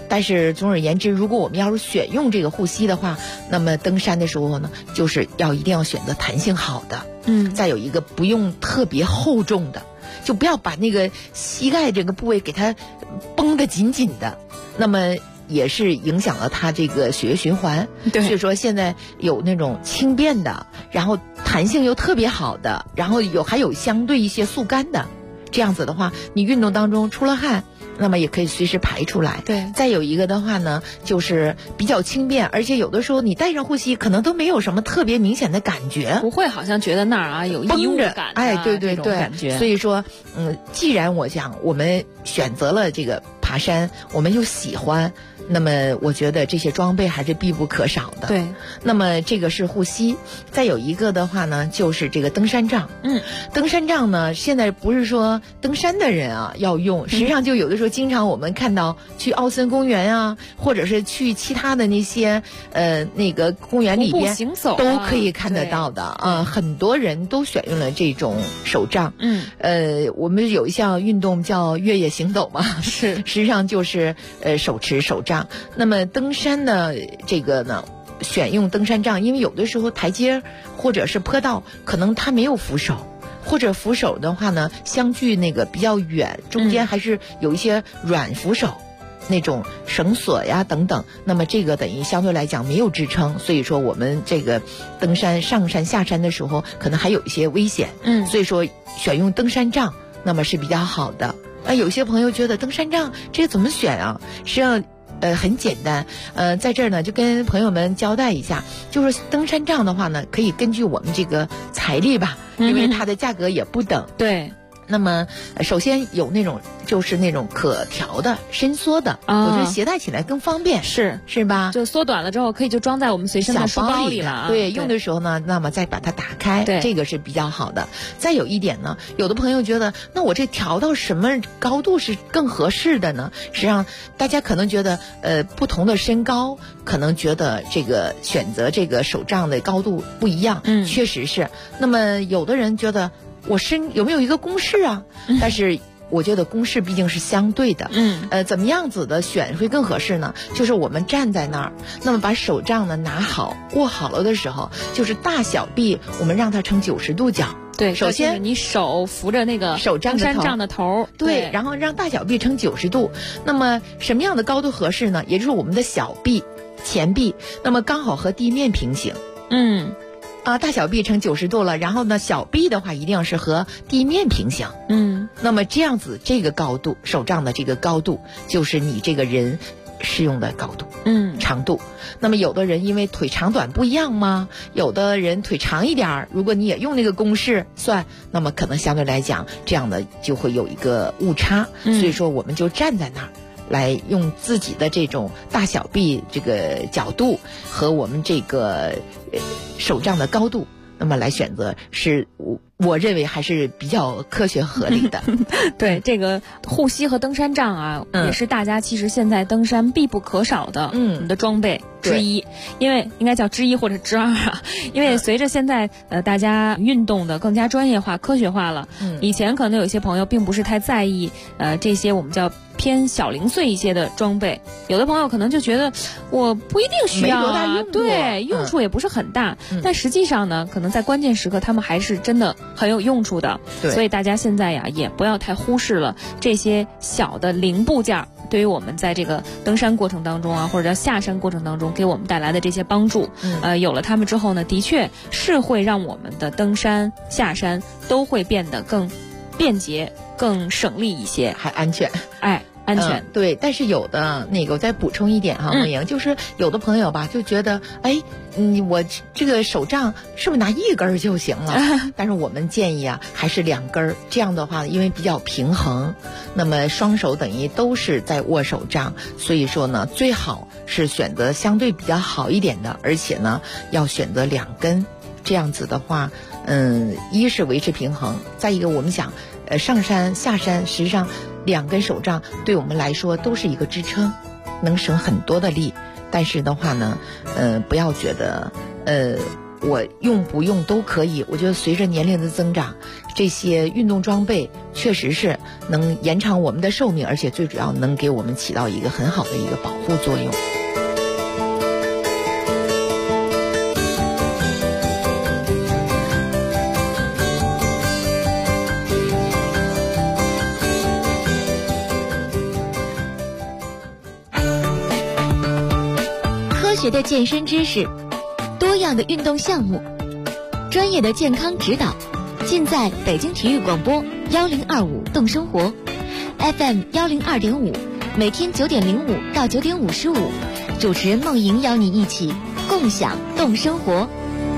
但是总而言之，如果我们要是选用这个护膝的话，那么登山的时候呢，就是一定要选择弹性好的，再有一个不用特别厚重的，就不要把那个膝盖这个部位给它绷得紧紧的，那么也是影响了它这个血液循环。 对， 所以说现在有那种轻便的，然后弹性又特别好的，然后还有相对一些速干的，这样子的话，你运动当中出了汗，那么也可以随时排出来。 对， 再有一个的话呢，就是比较轻便，而且有的时候你戴上护膝，可能都没有什么特别明显的感觉， 不会好像觉得那儿有异物感， 对对对， 感觉。 所以说，既然我想我们选择了这个爬山，我们又喜欢，那么我觉得这些装备还是必不可少的。 对， 那么这个是护膝，再有一个的话呢，就是这个登山杖。登山杖呢，现在不是说登山的人要用，实际上就有的时候经常我们看到去奥森公园啊，或者是去其他的那些那个公园里边行走都可以看得到的很多人都选用了这种手杖。我们有一项运动叫越野行走嘛， 是， 实际上就是手持手杖。那么登山的这个呢，选用登山杖，因为有的时候台阶或者是坡道可能它没有扶手，或者扶手的话呢相距那个比较远，中间还是有一些软扶手，那种绳索呀等等，那么这个等于相对来讲没有支撑，所以说我们这个登山上山下山的时候可能还有一些危险。所以说选用登山杖那么是比较好的。有些朋友觉得登山杖这个怎么选啊？实际上很简单，在这儿呢就跟朋友们交代一下，就是登山杖的话呢，可以根据我们这个财力吧，因为它的价格也不等。 对。 那么首先有那种就是那种可调的伸缩的，我觉得携带起来更方便，是吧？ 就缩短了之后可以就装在我们随身的书包里了。 对，用的时候呢，那么再把它打开，这个是比较好的。再有一点呢，有的朋友觉得那我这调到什么高度是更合适的呢？实际上大家可能觉得不同的身高可能觉得这个选择这个手杖的高度不一样，确实是。那么有的人觉得我有没有一个公式啊？但是我觉得公式毕竟是相对的。怎么样子的选会更合适呢？就是我们站在那儿，那么把手杖呢拿好，握好了的时候，就是大小臂我们让它呈90度角。 对， 首先就是你手扶着那个手杖的头， 对，然后让大小臂呈90度。那么什么样的高度合适呢？也就是我们的小臂、前臂，那么刚好和地面平行。大小臂呈90度了，然后呢，小臂的话一定要是和地面平行。那么这样子，这个高度，手杖的这个高度，就是你这个人适用的高度，长度。那么有的人因为腿长短不一样嘛，有的人腿长一点儿，如果你也用那个公式算，那么可能相对来讲，这样的就会有一个误差。所以说，我们就站在那儿。来用自己的这种大小臂这个角度和我们这个手杖的高度，那么来选择，是我认为还是比较科学合理的。 对，这个护膝和登山杖也是大家其实现在登山必不可少的我们的装备之一，因为应该叫之一或者之二因为随着现在大家运动的更加专业化、科学化了，以前可能有些朋友并不是太在意这些我们叫偏小零碎一些的装备，有的朋友可能就觉得我不一定需要没多大用处， 对，用处也不是很大，但实际上呢，可能在关键时刻他们还是真的很有用处的。所以大家现在也不要太忽视了这些小的零部件对于我们在这个登山过程当中或者叫下山过程当中给我们带来的这些帮助。有了它们之后呢，的确是会让我们的登山下山都会变得更便捷、更省力一些， 还安全。 安全。 对，但是有的那个我再补充一点梦莹，就是有的朋友吧就觉得我这个手杖是不是拿一根就行了？但是我们建议还是2根，这样的话因为比较平衡，那么双手等于都是在握手杖，所以说呢最好是选择相对比较好一点的，而且呢要选择2根，这样子的话一是维持平衡，再一个我们想上山下山，实际上2根手杖对我们来说都是一个支撑，能省很多的力。但是的话呢不要觉得我用不用都可以。我觉得随着年龄的增长，这些运动装备确实是能延长我们的寿命，而且最主要能给我们起到一个很好的一个保护作用。 科学的健身知识，多样的运动项目，专业的健康指导，尽在北京体育广播1025动生活 FM 102.5，每天9点05到9点55，主持人梦莹邀你一起共享动生活。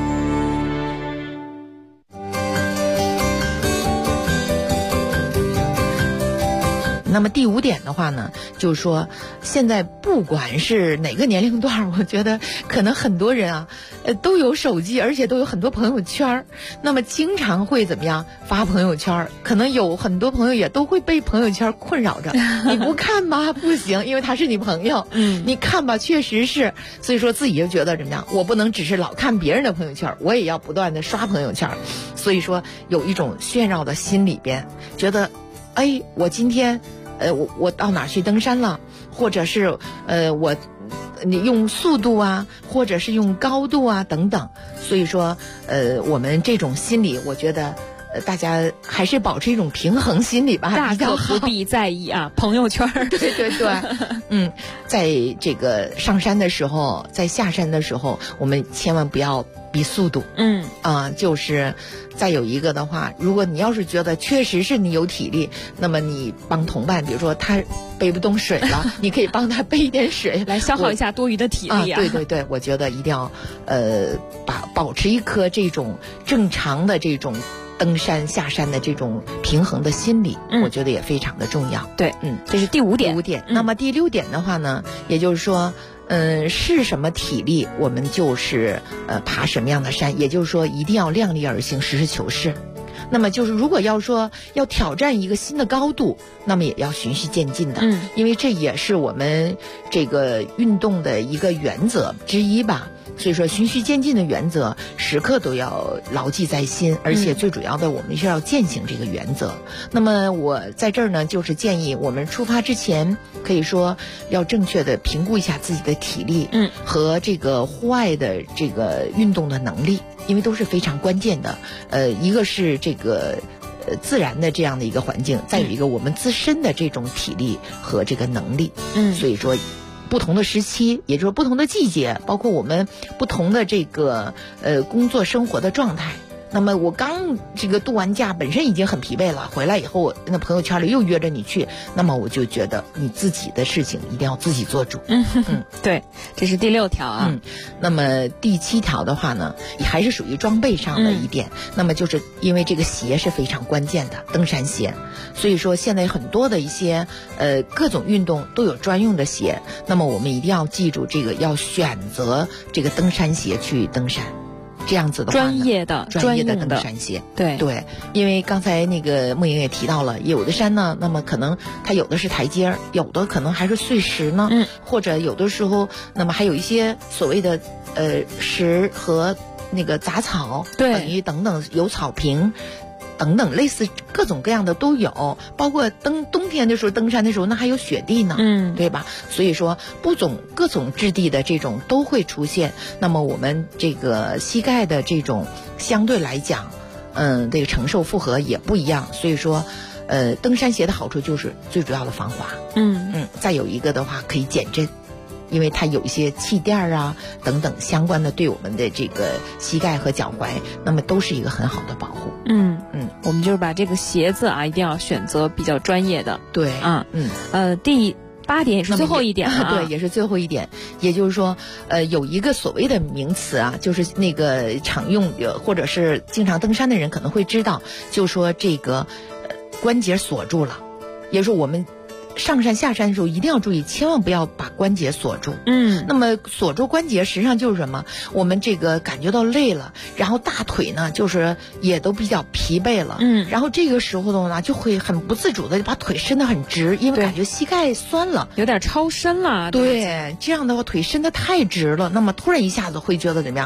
那么第5点的话呢，就是说现在不管是哪个年龄段，我觉得可能很多人啊，都有手机，而且都有很多朋友圈，那么经常会怎么样发朋友圈，可能有很多朋友也都会被朋友圈困扰着。你不看吧不行，因为他是你朋友，你看吧确实是，所以说自己就觉得怎么样，我不能只是老看别人的朋友圈，我也要不断的刷朋友圈，所以说有一种炫耀的心里边，觉得哎，我今天我到哪去登山了，或者是你用速度啊，或者是用高度啊等等。所以说我们这种心理，我觉得大家还是保持一种平衡心理吧， 大可不必在意啊朋友圈。 对对对，在这个上山的时候，在下山的时候，我们千万不要比速度。就是再有一个的话，如果你要是觉得确实是你有体力，那么你帮同伴，比如说他背不动水了，你可以帮他背一点水来消耗一下多余的体力啊。 对对对，我觉得一定要保持一颗这种正常的这种登山下山的这种平衡的心理，我觉得也非常的重要。 对，这是第5点。 那么第6点的话呢，也就是说是什么体力，我们就是爬什么样的山，也就是说一定要量力而行，实事求是。那么就是如果要说要挑战一个新的高度，那么也要循序渐进的，因为这也是我们这个运动的一个原则之一吧。所以说循序渐进的原则时刻都要牢记在心，而且最主要的我们是要践行这个原则。那么我在这儿呢，就是建议我们出发之前，可以说要正确的评估一下自己的体力，和这个户外的这个运动的能力，因为都是非常关键的。一个是这个自然的这样的一个环境，再有一个我们自身的这种体力和这个能力。所以说不同的时期，也就是不同的季节，包括我们不同的这个工作生活的状态。那么我刚这个度完假，本身已经很疲惫了，回来以后那朋友圈里又约着你去，那么我就觉得你自己的事情一定要自己做主。 对，这是第6条啊。 那么第7条的话呢，也还是属于装备上的一点。那么就是因为这个鞋是非常关键的，登山鞋，所以说现在很多的一些各种运动都有专用的鞋。那么我们一定要记住，这个要选择这个登山鞋去登山。这样子的话呢，专业的登山鞋，对，因为刚才那个梦莹也提到了，有的山呢，那么可能它有的是台阶，有的可能还是碎石呢，或者有的时候，那么还有一些所谓的石和那个杂草，等于等等有草坪。等等，类似各种各样的都有，包括冬天的时候登山的时候，那还有雪地呢，对吧？所以说各种质地的这种都会出现。那么我们这个膝盖的这种相对来讲，这个承受负荷也不一样。所以说，登山鞋的好处就是最主要的防滑，再有一个的话可以减震。因为它有一些气垫啊等等相关的，对我们的这个膝盖和脚踝，那么都是一个很好的保护。 我们就是把这个鞋子啊，一定要选择比较专业的。 对啊， 第8点也是最后一点啊。 对，也是最后一点。也就是说，有一个所谓的名词啊，就是那个常用或者是经常登山的人可能会知道，就说这个关节锁住了，也就是我们上山下山的时候一定要注意，千万不要把关节锁住。那么锁住关节实际上就是什么？我们这个感觉到累了，然后大腿呢就是也都比较疲惫了。然后这个时候的呢就会很不自主的把腿伸得很直，因为感觉膝盖酸了， 有点超伸了。 对，这样的话腿伸得太直了，那么突然一下子会觉得怎么样？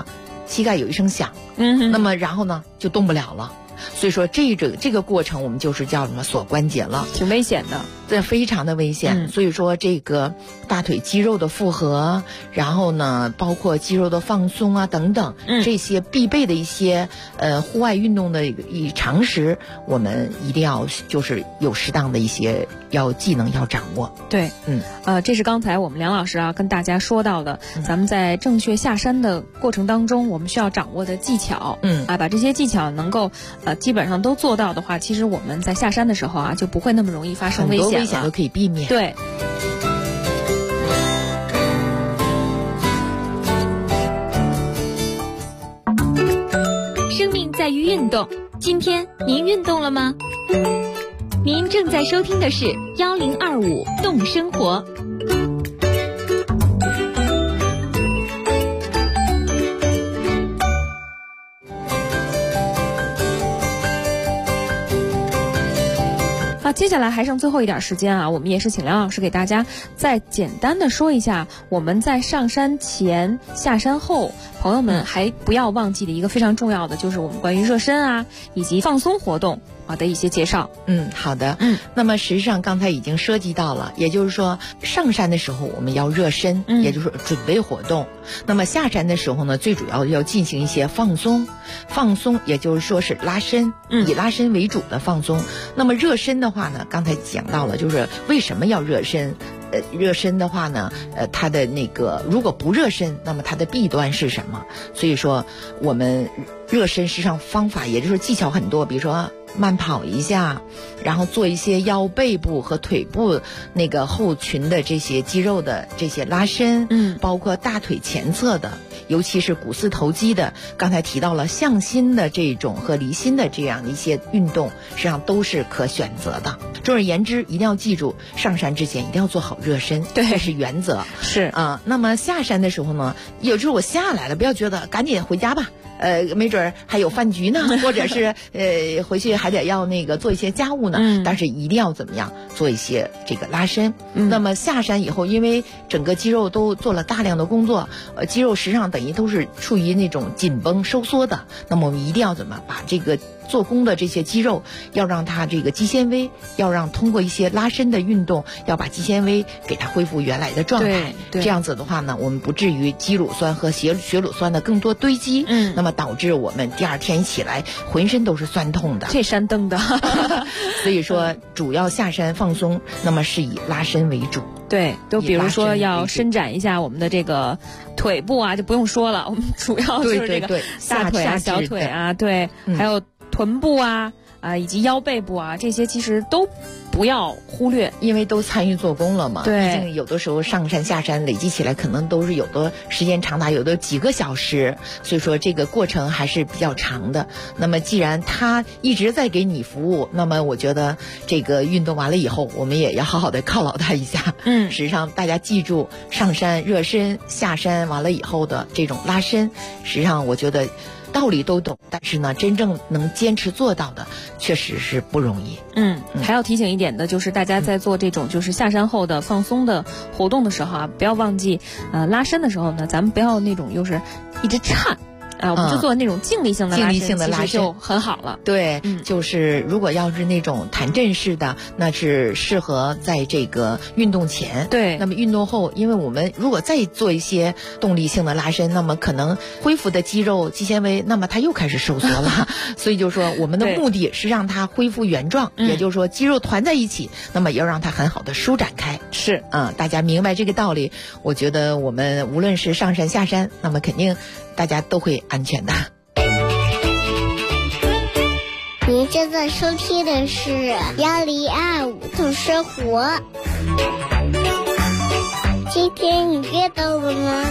膝盖有一声响，那么然后呢就动不了了。所以说这个过程我们就是叫什么锁关节了， 挺危险的， 这非常的危险。所以说这个大腿肌肉的复合，然后呢包括肌肉的放松啊等等，这些必备的一些户外运动的常识，我们一定要就是有适当的一些技能要掌握。 对，这是刚才我们梁老师啊跟大家说到的，咱们在正确下山的过程当中，我们需要掌握的技巧。把这些技巧能够基本上都做到的话，其实我们在下山的时候啊就不会那么容易发生危险了， 很多危险都可以避免。 对。 生命在于运动，今天您运动了吗？您正在收听的是1025动生活。 接下来还剩最后一点时间啊，我们也是请梁老师给大家再简单的说一下，我们在上山前、下山后，朋友们还不要忘记的一个非常重要的，就是我们关于热身啊以及放松活动的一些介绍。 好的。那么实际上刚才已经涉及到了，也就是说上山的时候我们要热身，也就是准备活动。那么下山的时候呢，最主要要进行一些放松，也就是说是拉伸，以拉伸为主的放松。那么热身的话呢，刚才讲到了，就是为什么要热身。热身的话呢，它的那个如果不热身，那么它的弊端是什么？所以说我们热身实际上方法也就是技巧很多，比如说慢跑一下，然后做一些腰背部和腿部那个后群的这些肌肉的这些拉伸，包括大腿前侧的，尤其是股四头肌的，刚才提到了向心的这种和离心的这样的一些运动，实际上都是可选择的。总而言之，一定要记住，上山之前一定要做好热身， 对， 这是原则。 是啊，那么下山的时候呢，有时候我下来了，不要觉得赶紧回家吧。没准还有饭局呢，或者是回去还得要那个做一些家务呢。但是一定要怎么样做一些这个拉伸。那么下山以后，因为整个肌肉都做了大量的工作，肌肉实际上等于都是处于那种紧绷收缩的。那么我们一定要怎么把这个做工的这些肌肉，要让它这个肌纤维，要让通过一些拉伸的运动，要把肌纤维给它恢复原来的状态。这样子的话呢，我们不至于肌乳酸和血乳酸的更多堆积。那么导致我们第二天起来浑身都是酸痛的， 这山蹬的。 所以说主要下山放松，那么是以拉伸为主。 对，都比如说要伸展一下我们的这个腿部啊，就不用说了，我们主要就是这个大腿啊、小腿啊，对，还有臀部啊以及腰背部啊，这些其实都不要忽略， 因为都参与做工了嘛。 对， 毕竟有的时候上山下山累积起来，可能都是有的时间长达有的几个小时，所以说这个过程还是比较长的。那么既然他一直在给你服务，那么我觉得这个运动完了以后，我们也要好好的犒劳他一下。实际上大家记住，上山热身，下山完了以后的这种拉伸，实际上我觉得道理都懂，但是呢，真正能坚持做到的，确实是不容易。 还要提醒一点的就是，大家在做这种就是下山后的放松的活动的时候啊，不要忘记，拉伸的时候呢，咱们不要那种就是一直颤。我们就做那种静力性的拉伸， 静力性的拉伸就很好了。 对，就是如果要是那种弹震式的，那是适合在这个运动前。 对， 那么运动后，因为我们如果再做一些动力性的拉伸，那么可能恢复的肌肉、肌纤维，那么它又开始收缩了。所以就是说，我们的目的是让它恢复原状，也就是说肌肉团在一起，那么要让它很好的舒展开。 是， 大家明白这个道理，我觉得我们无论是上山下山，那么肯定大家都会安全的。 您正在收听的是1025动生活。今天你运动了吗？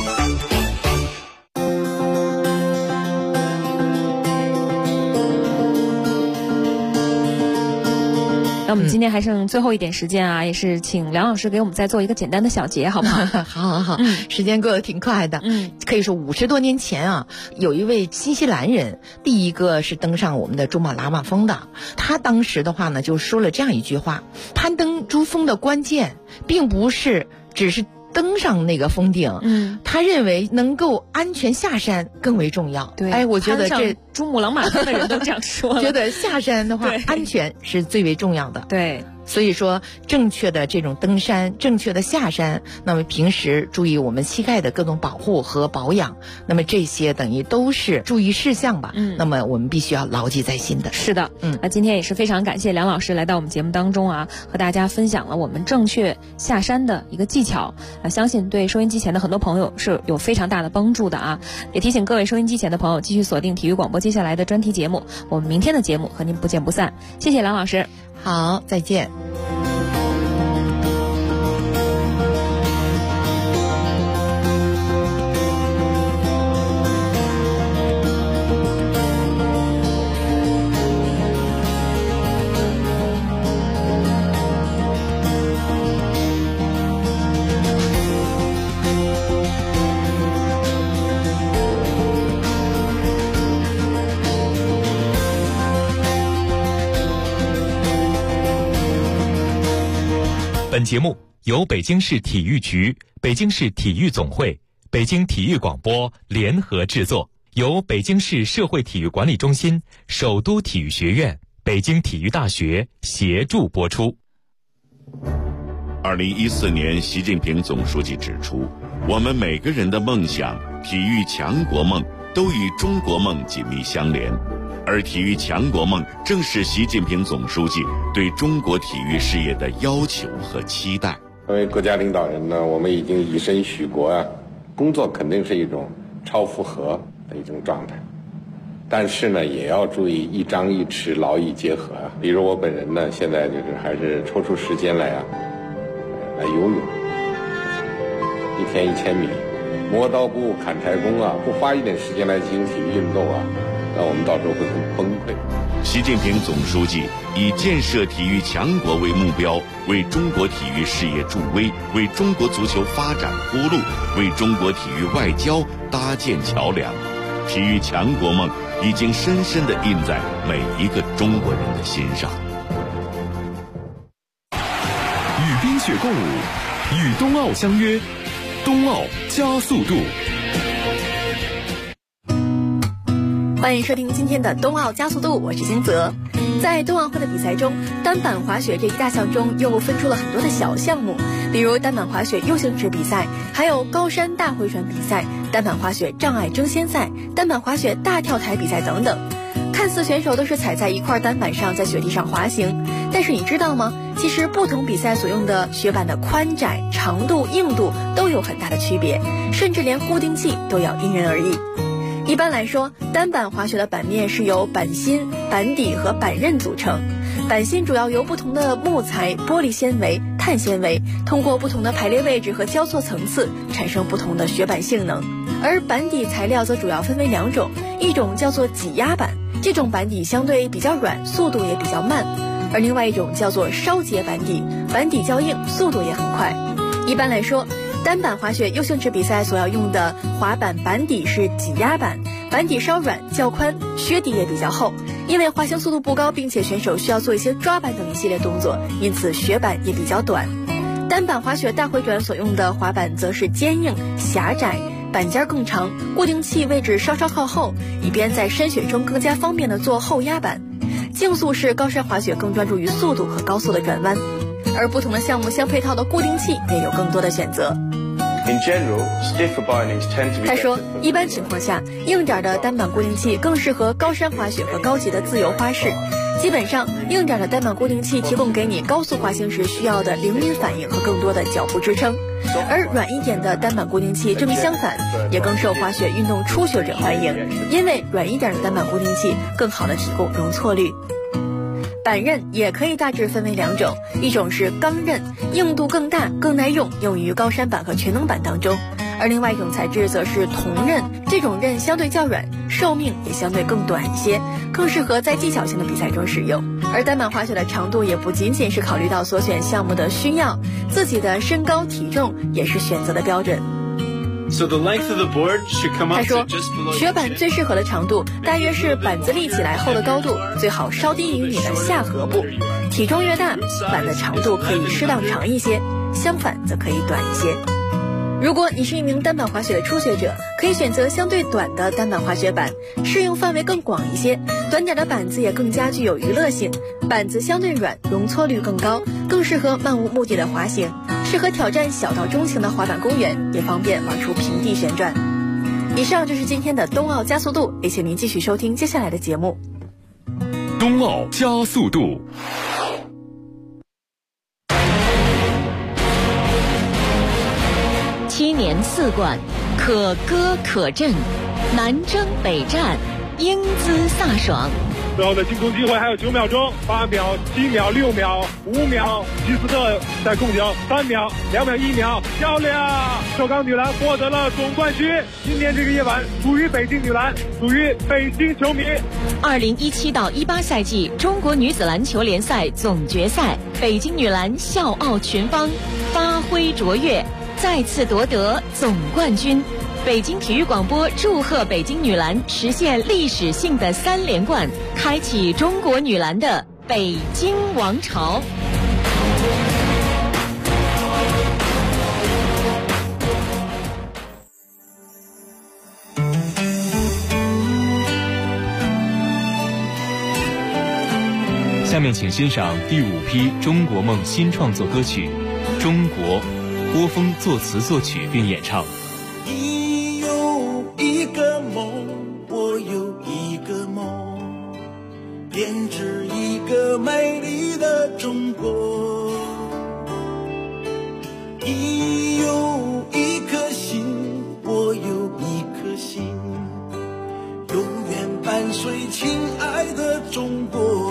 那我们今天还剩最后一点时间啊，也是请梁老师给我们再做一个简单的小结，好不好？ 好，时间过得挺快的。可以说50多年前啊，有一位新西兰人，第一个是登上我们的珠穆朗玛峰的。他当时的话呢，就说了这样一句话：攀登珠峰的关键，并不是只是登上那个峰顶，他认为能够安全下山更为重要。 对， 我觉得这珠穆朗玛峰的人都这样说了， 觉得下山的话，安全是最为重要的。 对。 所以说，正确的这种登山，正确的下山，那么平时注意我们膝盖的各种保护和保养，那么这些等于都是注意事项吧。那么我们必须要牢记在心的。 是的，那今天也是非常感谢梁老师来到我们节目当中啊，和大家分享了我们正确下山的一个技巧相信对收音机前的很多朋友是有非常大的帮助的啊。也提醒各位收音机前的朋友继续锁定体育广播接下来的专题节目，我们明天的节目和您不见不散。谢谢梁老师。 好，再见。 本节目由北京市体育局、北京市体育总会、北京体育广播联合制作，由北京市社会体育管理中心、首都体育学院、北京体育大学协助播出。 2014年，习近平总书记指出，我们每个人的梦想、体育强国梦都与中国梦紧密相连。而体育强国梦正是习近平总书记对中国体育事业的要求和期待。 作为国家领导人呢，我们已经以身许国啊，工作肯定是一种超负荷的一种状态，但是呢，也要注意一张一弛，劳逸结合啊。比如我本人呢，现在就是还是抽出时间来游泳，1天1000米，磨刀不误砍柴工啊，不花一点时间来进行体育运动啊，那我们到时候会很崩溃。 习近平总书记以建设体育强国为目标，为中国体育事业助威，为中国足球发展铺路，为中国体育外交搭建桥梁。体育强国梦已经深深地印在每一个中国人的心上。 与冰雪共舞，与冬奥相约，冬奥加速度。 欢迎收听今天的冬奥加速度，我是金泽。在冬奥会的比赛中，单板滑雪这一大项中又分出了很多的小项目，比如单板滑雪U形池比赛，还有高山大回转比赛、单板滑雪障碍争先赛、单板滑雪大跳台比赛等等。看似选手都是踩在一块单板上在雪地上滑行，但是你知道吗？其实不同比赛所用的雪板的宽窄、长度、硬度都有很大的区别，甚至连固定器都要因人而异。一般来说，单板滑雪的板面是由板芯、板底和板刃组成。板芯主要由不同的木材、玻璃纤维、碳纤维，通过不同的排列位置和交错层次，产生不同的雪板性能。而板底材料则主要分为2种，一种叫做挤压板，这种板底相对比较软，速度也比较慢；而另外一种叫做烧结板底，板底较硬，速度也很快。一般来说，单板滑雪U形池比赛所要用的滑板板底是挤压板，板底稍软较宽，靴底也比较厚。因为滑行速度不高，并且选手需要做一些抓板等一系列动作，因此雪板也比较短。单板滑雪大回转所用的滑板则是坚硬、狭窄，板尖更长，固定器位置稍稍靠后，以便在山雪中更加方便的做后压板。竞速式高山滑雪更专注于速度和高速的转弯，而不同的项目相配套的固定器也有更多的选择。他说，一般情况下，硬点的单板固定器更适合高山滑雪和高级的自由花式。基本上，硬点的单板固定器提供给你高速滑行时需要的灵敏反应和更多的脚步支撑，而软一点的单板固定器正相反，也更受滑雪运动初学者欢迎，因为软一点的单板固定器更好的提供容错率。板刃也可以大致分为2种，一种是钢刃，硬度更大更耐用，用于高山板和全能板当中；而另外一种材质则是铜刃，这种刃相对较软，寿命也相对更短一些，更适合在技巧性的比赛中使用。而单板滑雪的长度也不仅仅是考虑到所选项目的需要，自己的身高体重也是选择的标准。他说，雪板最适合的长度大约是板子立起来后的高度，最好稍低于你的下颌部。体重越大，板的长度可以适当长一些，相反则可以短一些。 如果你是一名单板滑雪的初学者，可以选择相对短的单板滑雪板，适用范围更广一些。短点的板子也更加具有娱乐性，板子相对软，容错率更高，更适合漫无目的的滑行，适合挑战小到中型的滑板公园，也方便玩出平地旋转。以上就是今天的冬奥加速度，也请您继续收听接下来的节目。 冬奥加速度。 7年4冠，可歌可震，南征北战，英姿飒爽。 最后的进攻机会还有9秒钟，8秒、7秒、6秒、5秒，吉斯特在控球，3秒、2秒、1秒，漂亮！首钢女篮获得了总冠军。今年这个夜晚属于北京女篮，属于北京球迷。 2017到18赛季中国女子篮球联赛总决赛，北京女篮笑傲群芳，发挥卓越，再次夺得总冠军。北京体育广播祝贺北京女篮实现历史性的3连冠，开启中国女篮的北京王朝。 下面请欣赏第5批中国梦新创作歌曲《中国》，郭峰作词作曲并演唱。 你有一个梦，我有一个梦，编织一个美丽的中国。你有一颗心，我有一颗心，永远伴随亲爱的中国。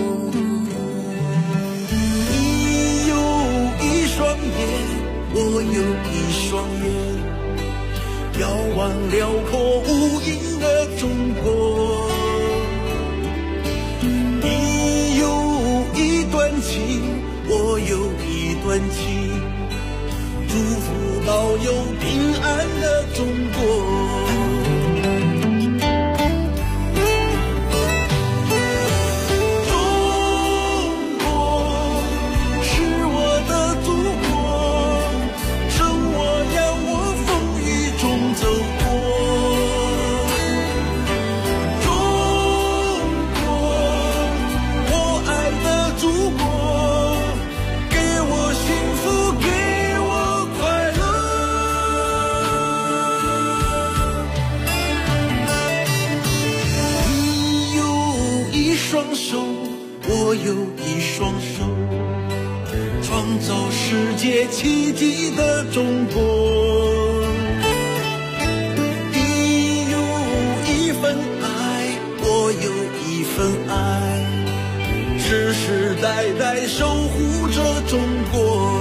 你有一双眼，我有一双眼，遥望辽阔无垠的中国。你有一段情，我有一段情，祝福保佑平安的中国。我有一双手，创造世界奇迹的中国。你有一份爱，我有一份爱，世世代代守护着中国。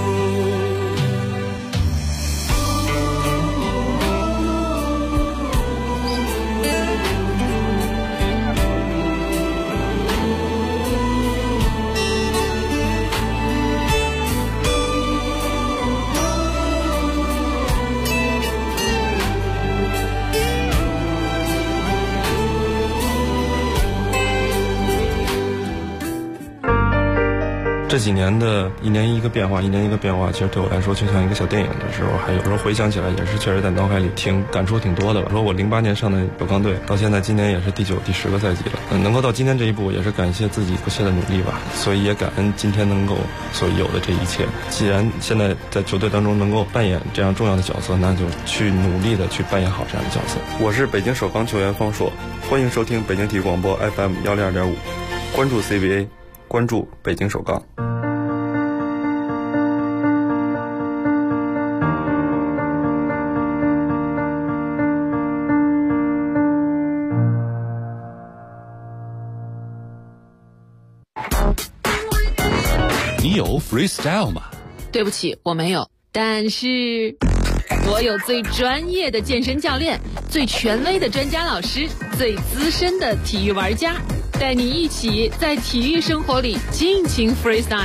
这几年的一年一个变化，一年一个变化，其实对我来说就像一个小电影的时候，还有时候回想起来也是确实在脑海里感触挺多的吧。说我08年上的首钢队，到现在今年也是第9、第10个赛季了，能够到今天这一步，也是感谢自己不懈的努力吧。所以也感恩今天能够所有的这一切。既然现在在球队当中能够扮演这样重要的角色，那就去努力的去扮演好这样的角色。我是北京首钢球员方硕，欢迎收听北京体育广播 FM 102.5，关注 CBA， 关注北京首钢。 你有 freestyle 吗？ 对不起，我没有。但是我有最专业的健身教练，最权威的专家老师，最资深的体育玩家，带你一起在体育生活里尽情 freestyle。